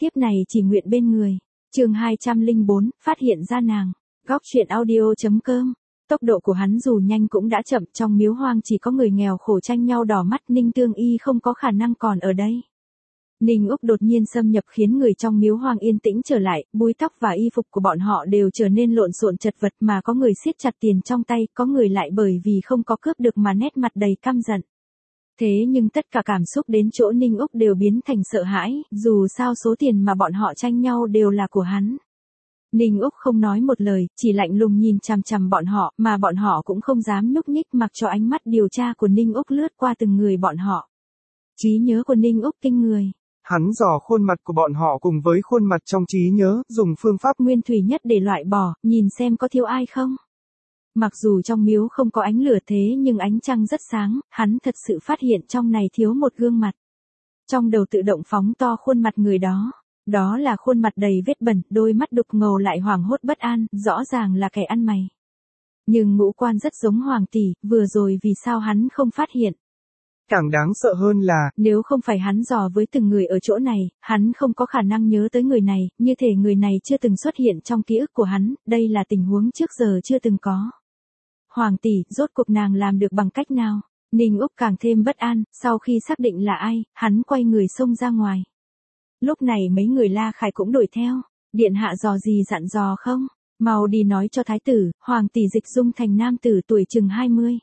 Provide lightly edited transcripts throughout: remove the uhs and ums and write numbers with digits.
tiếp này chỉ nguyện bên người. Chương 204, phát hiện ra nàng. Góc truyện audio.com. Tốc độ của hắn dù nhanh cũng đã chậm, trong miếu hoang chỉ có người nghèo khổ tranh nhau đỏ mắt, Ninh Tương Y không có khả năng còn ở đây. Ninh Úc đột nhiên xâm nhập khiến người trong miếu hoang yên tĩnh trở lại, búi tóc và y phục của bọn họ đều trở nên lộn xộn chật vật, mà có người siết chặt tiền trong tay, có người lại bởi vì không có cướp được mà nét mặt đầy căm giận. Thế nhưng tất cả cảm xúc đến chỗ Ninh Úc đều biến thành sợ hãi, dù sao số tiền mà bọn họ tranh nhau đều là của hắn. Ninh Úc không nói một lời, chỉ lạnh lùng nhìn chằm chằm bọn họ, mà bọn họ cũng không dám nhúc nhích mặc cho ánh mắt điều tra của Ninh Úc lướt qua từng người bọn họ. Trí nhớ của Ninh Úc kinh người. Hắn dò khuôn mặt của bọn họ cùng với khuôn mặt trong trí nhớ, dùng phương pháp nguyên thủy nhất để loại bỏ, nhìn xem có thiếu ai không. Mặc dù trong miếu không có ánh lửa thế nhưng ánh trăng rất sáng, hắn thật sự phát hiện trong này thiếu một gương mặt. Trong đầu tự động phóng to khuôn mặt người đó. Đó là khuôn mặt đầy vết bẩn, đôi mắt đục ngầu lại hoảng hốt bất an, rõ ràng là kẻ ăn mày. Nhưng ngũ quan rất giống Hoàng tỷ, vừa rồi vì sao hắn không phát hiện. Càng đáng sợ hơn là, nếu không phải hắn dò với từng người ở chỗ này, hắn không có khả năng nhớ tới người này, như thể người này chưa từng xuất hiện trong ký ức của hắn, đây là tình huống trước giờ chưa từng có. Hoàng tỷ, rốt cuộc nàng làm được bằng cách nào? Ninh Úc càng thêm bất an, sau khi xác định là ai, hắn quay người xông ra ngoài. Lúc này mấy người La Khải cũng đuổi theo, điện hạ dò gì dặn dò không? Mau đi nói cho thái tử, Hoàng tỷ dịch dung thành nam tử tuổi chừng 20.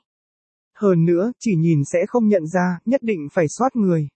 Hơn nữa, chỉ nhìn sẽ không nhận ra, nhất định phải soát người.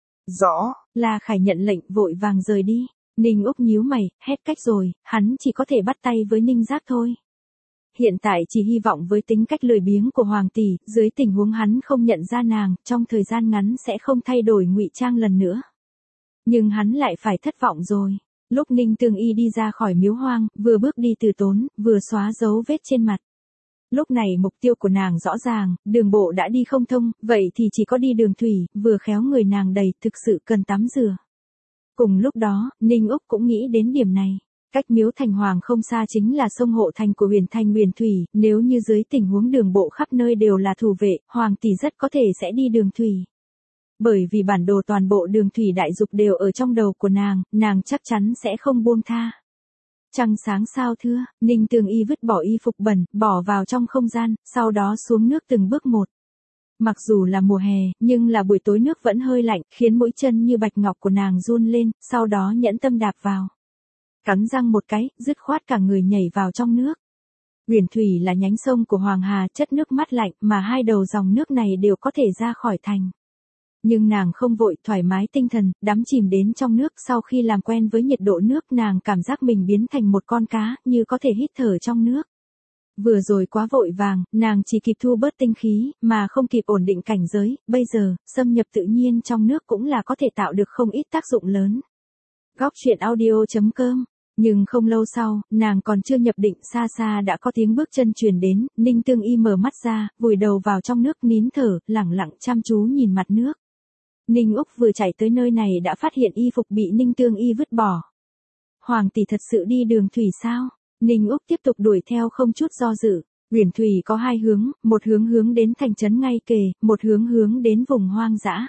Rõ. La Khải nhận lệnh vội vàng rời đi. Ninh Úc nhíu mày, hết cách rồi, hắn chỉ có thể bắt tay với Ninh Giác thôi. Hiện tại chỉ hy vọng với tính cách lười biếng của Hoàng tỷ, dưới tình huống hắn không nhận ra nàng, trong thời gian ngắn sẽ không thay đổi ngụy trang lần nữa. Nhưng hắn lại phải thất vọng rồi. Lúc Ninh Tương Y đi ra khỏi miếu hoang, vừa bước đi từ tốn, vừa xóa dấu vết trên mặt. Lúc này mục tiêu của nàng rõ ràng, đường bộ đã đi không thông, vậy thì chỉ có đi đường thủy, vừa khéo người nàng đầy, thực sự cần tắm rửa. Cùng lúc đó, Ninh Úc cũng nghĩ đến điểm này. Cách miếu thành hoàng không xa chính là sông Hộ Thành của Huyền Thành Huyền Thủy, nếu như dưới tình huống đường bộ khắp nơi đều là thủ vệ, Hoàng tỷ rất có thể sẽ đi đường thủy. Bởi vì bản đồ toàn bộ đường thủy đại dục đều ở trong đầu của nàng chắc chắn sẽ không buông tha. Trăng sáng sao thưa, Ninh Tương Y vứt bỏ y phục bẩn, bỏ vào trong không gian, sau đó xuống nước từng bước một. Mặc dù là mùa hè, nhưng là buổi tối nước vẫn hơi lạnh, khiến mũi chân như bạch ngọc của nàng run lên, sau đó nhẫn tâm đạp vào. Cắn răng một cái, dứt khoát cả người nhảy vào trong nước. Huyền Thủy là nhánh sông của Hoàng Hà, chất nước mát lạnh, mà hai đầu dòng nước này đều có thể ra khỏi thành. Nhưng nàng không vội, thoải mái tinh thần, đắm chìm đến trong nước, sau khi làm quen với nhiệt độ nước nàng cảm giác mình biến thành một con cá, như có thể hít thở trong nước. Vừa rồi quá vội vàng, nàng chỉ kịp thu bớt tinh khí, mà không kịp ổn định cảnh giới, bây giờ, xâm nhập tự nhiên trong nước cũng là có thể tạo được không ít tác dụng lớn. Góc truyện audio.com. Nhưng không lâu sau, nàng còn chưa nhập định, xa xa đã có tiếng bước chân truyền đến, Ninh Tương Y mở mắt ra, vùi đầu vào trong nước nín thở, lẳng lặng chăm chú nhìn mặt nước. Ninh Úc vừa chạy tới nơi này đã phát hiện y phục bị Ninh Tương Y vứt bỏ. Hoàng tỷ thật sự đi đường thủy sao? Ninh Úc tiếp tục đuổi theo không chút do dự. Huyền Thủy có hai hướng, một hướng hướng đến thành trấn ngay kề, một hướng hướng đến vùng hoang dã.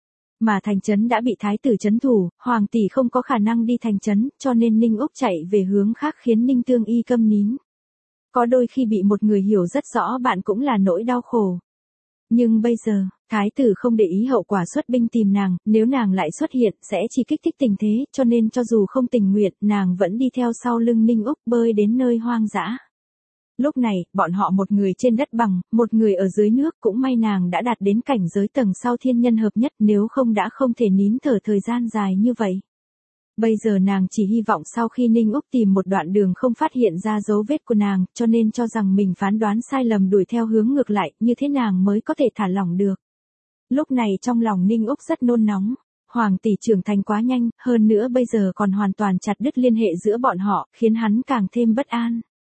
Mà thành trấn đã bị thái tử trấn thủ, Hoàng tỷ không có khả năng đi thành trấn, cho nên Ninh Úc chạy về hướng khác khiến Ninh Tương Y câm nín. Có đôi khi bị một người hiểu rất rõ bạn cũng là nỗi đau khổ. Nhưng bây giờ, thái tử không để ý hậu quả xuất binh tìm nàng, nếu nàng lại xuất hiện sẽ chỉ kích thích tình thế, cho nên cho dù không tình nguyện, nàng vẫn đi theo sau lưng Ninh Úc bơi đến nơi hoang dã. Lúc này, bọn họ một người trên đất bằng, một người ở dưới nước, cũng may nàng đã đạt đến cảnh giới tầng sau thiên nhân hợp nhất, nếu không đã không thể nín thở thời gian dài như vậy. Bây giờ nàng chỉ hy vọng sau khi Ninh Úc tìm một đoạn đường không phát hiện ra dấu vết của nàng, cho nên cho rằng mình phán đoán sai lầm đuổi theo hướng ngược lại, như thế nàng mới có thể thả lỏng được. Lúc này trong lòng Ninh Úc rất nôn nóng. Hoàng tỷ trưởng thành quá nhanh, hơn nữa bây giờ còn hoàn toàn chặt đứt liên hệ giữa bọn họ, khiến hắn càng thêm bất an.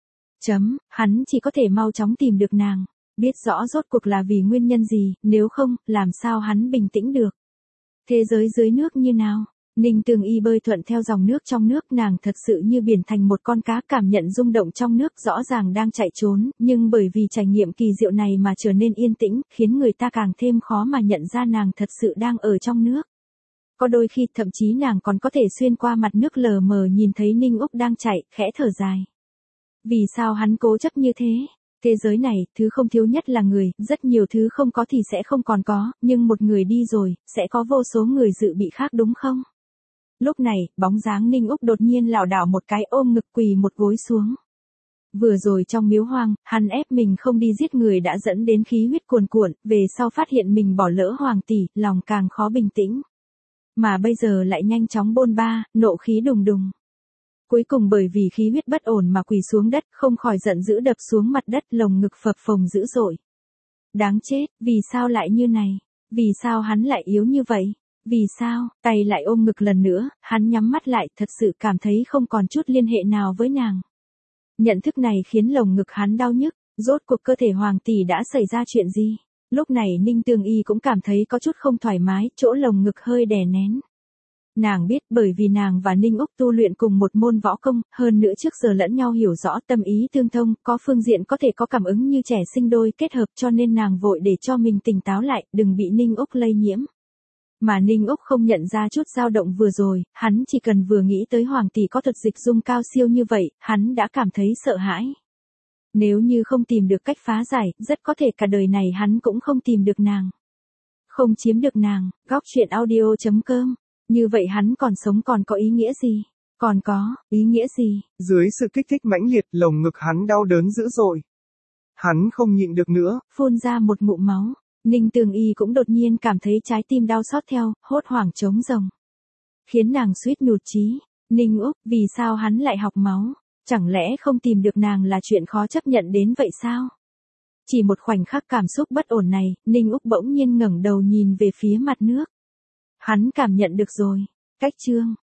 Hắn chỉ có thể mau chóng tìm được nàng, biết rõ rốt cuộc là vì nguyên nhân gì, nếu không, làm sao hắn bình tĩnh được. Thế giới dưới nước như nào? Ninh Tương Y bơi thuận theo dòng nước trong nước, nàng thật sự như biển thành một con cá, cảm nhận rung động trong nước, rõ ràng đang chạy trốn, nhưng bởi vì trải nghiệm kỳ diệu này mà trở nên yên tĩnh, khiến người ta càng thêm khó mà nhận ra nàng thật sự đang ở trong nước. Có đôi khi thậm chí nàng còn có thể xuyên qua mặt nước lờ mờ nhìn thấy Ninh Úc đang chạy, khẽ thở dài. Vì sao hắn cố chấp như thế? Thế giới này, thứ không thiếu nhất là người, rất nhiều thứ không có thì sẽ không còn có, nhưng một người đi rồi, sẽ có vô số người dự bị khác đúng không? Lúc này, bóng dáng Ninh Úc đột nhiên lảo đảo một cái ôm ngực quỳ một gối xuống. Vừa rồi trong miếu hoang, hắn ép mình không đi giết người đã dẫn đến khí huyết cuồn cuộn, về sau phát hiện mình bỏ lỡ hoàng tỷ, lòng càng khó bình tĩnh. Mà bây giờ lại nhanh chóng bôn ba, nộ khí đùng đùng. Cuối cùng bởi vì khí huyết bất ổn mà quỳ xuống đất, không khỏi giận dữ đập xuống mặt đất, lồng ngực phập phồng dữ dội. Đáng chết, vì sao lại như này? Vì sao hắn lại yếu như vậy? Vì sao? Tay lại ôm ngực lần nữa, hắn nhắm mắt lại, thật sự cảm thấy không còn chút liên hệ nào với nàng. Nhận thức này khiến lồng ngực hắn đau nhức, rốt cuộc cơ thể hoàng tỷ đã xảy ra chuyện gì? Lúc này Ninh Tường Y cũng cảm thấy có chút không thoải mái, chỗ lồng ngực hơi đè nén. Nàng biết bởi vì nàng và Ninh Úc tu luyện cùng một môn võ công, hơn nữa trước giờ lẫn nhau hiểu rõ tâm ý tương thông, có phương diện có thể có cảm ứng như trẻ sinh đôi kết hợp cho nên nàng vội để cho mình tỉnh táo lại, đừng bị Ninh Úc lây nhiễm. Mà Ninh Úc không nhận ra chút dao động vừa rồi, hắn chỉ cần vừa nghĩ tới hoàng tỷ có thuật dịch dung cao siêu như vậy, hắn đã cảm thấy sợ hãi. Nếu như không tìm được cách phá giải, rất có thể cả đời này hắn cũng không tìm được nàng. Không chiếm được nàng, góc truyện audio.com. Như vậy hắn còn sống còn có ý nghĩa gì? Còn có, ý nghĩa gì? Dưới sự kích thích mãnh liệt, lồng ngực hắn đau đớn dữ dội. Hắn không nhịn được nữa. Phun ra một ngụm máu. Ninh Tường Y cũng đột nhiên cảm thấy trái tim đau xót theo, hốt hoảng trống rồng. Khiến nàng suýt nhụt chí. Ninh Úc, vì sao hắn lại học máu? Chẳng lẽ không tìm được nàng là chuyện khó chấp nhận đến vậy sao? Chỉ một khoảnh khắc cảm xúc bất ổn này, Ninh Úc bỗng nhiên ngẩng đầu nhìn về phía mặt nước. Hắn cảm nhận được rồi. Cách chương